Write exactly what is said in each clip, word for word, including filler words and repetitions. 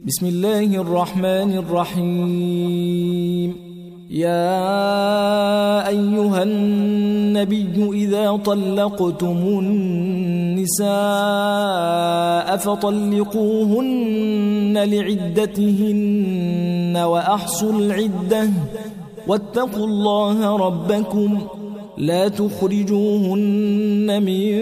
بسم الله الرحمن الرحيم. يا أيها النبي إذا طلقتم النساء فطلقوهن لعدتهن وأحصوا العدة واتقوا الله ربكم لا تخرجوهن من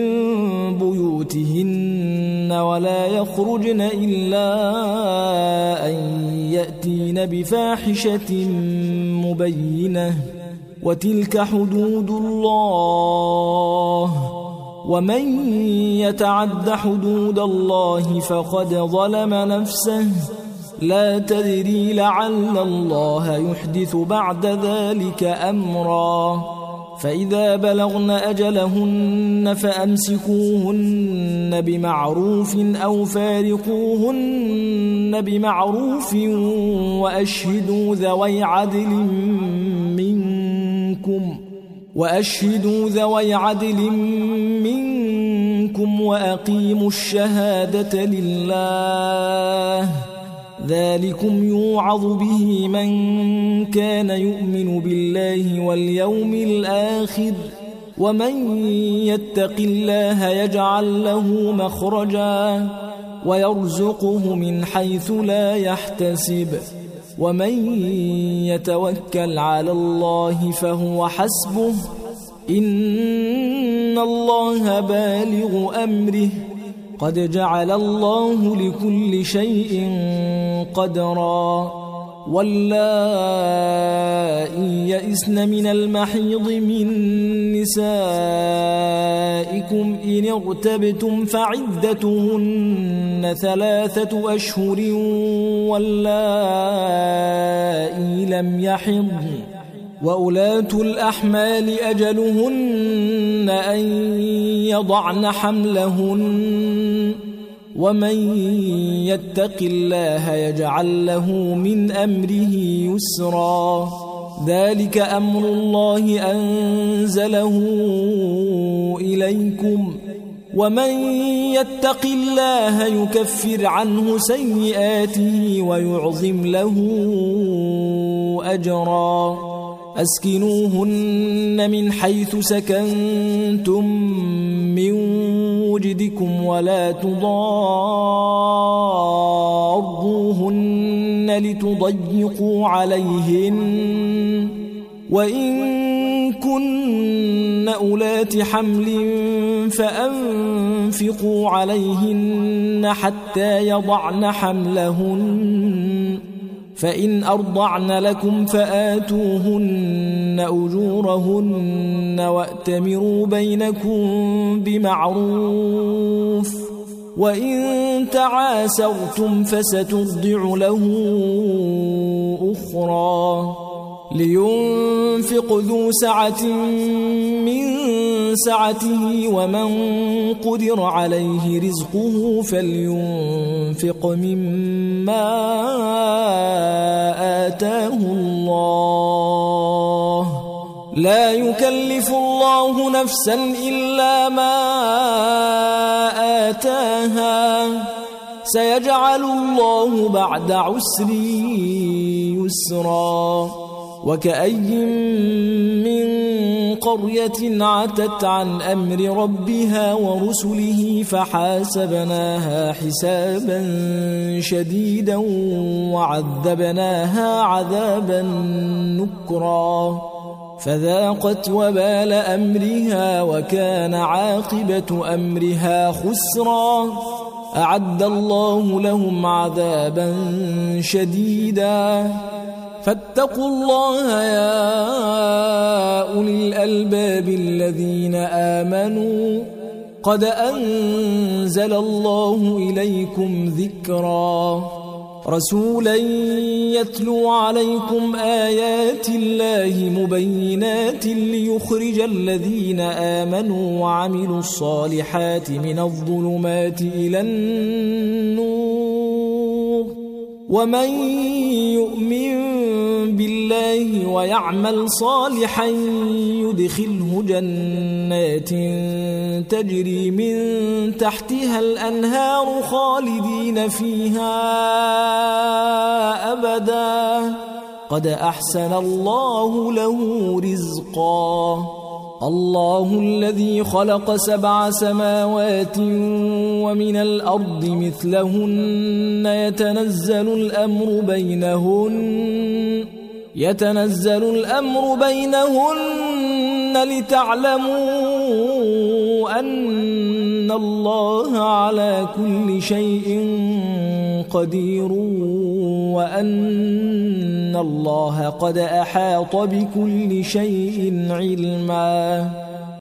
بيوتهن ولا يخرجن إلا أن يأتين بفاحشة مبينة وتلك حدود الله ومن يتعد حدود الله فقد ظلم نفسه لا تدري لعل الله يحدث بعد ذلك أمرا. فإذا بلغن أجلهن فأمسكوهن بمعروف أو فارقوهن بمعروف وأشهدوا ذوي عدل منكم وأشهدوا ذوي عدل منكم وأقيموا الشهادة لله ذلكم يوعظ به من كان يؤمن بالله واليوم الآخر ومن يتق الله يجعل له مخرجا ويرزقه من حيث لا يحتسب ومن يتوكل على الله فهو حسبه إن الله بالغ أمره قد جعل الله لكل شيء قدرا. واللائي يئسن من المحيض من نسائكم إن ارتبتم فعدتهن ثلاثة أشهر واللائي لم يحضن وأولاة الأحمال أجلهن أن يضعن حملهن ومن يتق الله يجعل له من أمره يسرا. ذلك أمر الله أنزله إليكم ومن يتق الله يكفر عنه سيئاته ويعظم له أجرا. أسكنوهن من حيث سكنتم من وجدكم ولا تضاروهن لتضيقوا عليهن وإن كن أولات حمل فأنفقوا عليهن حتى يضعن حملهن فإن أرضعن لكم فآتوهن أجورهن وأتمروا بينكم بمعروف وإن تعاسرتم فسترضع له أخرى. لينفق ذو سعة من سعته ومن قدر عليه رزقه فلينفق مما آتاه الله لا يكلف الله نفسا إلا ما آتاها سيجعل الله بعد عسر يسرا. وكأي من قرية عتت عن أمر ربها ورسله فحاسبناها حسابا شديدا وعذبناها عذابا نكرا فذاقت وبال أمرها وكان عاقبة أمرها خسرا. أعد الله لهم عذابا شديدا فاتقوا الله يا أولي الألباب الذين آمنوا قد أنزل الله إليكم ذكرا. رسولا يتلو عليكم آيات الله مبينات ليخرج الذين آمنوا وعملوا الصالحات من الظلمات إلى النور ومن يؤمن بالله ويعمل صالحا يدخله جنات تجري من تحتها الأنهار خالدين فيها أبدا قد أحسن الله له رزقا الله الذي خلق سبع سماوات ومن الأرض مثلهن يتنزل الأمر بينهن يتنزل الأمر بينهن لتعلموا أن الله على كل شيء قدير وأن الله قد أحاط بكل شيء علما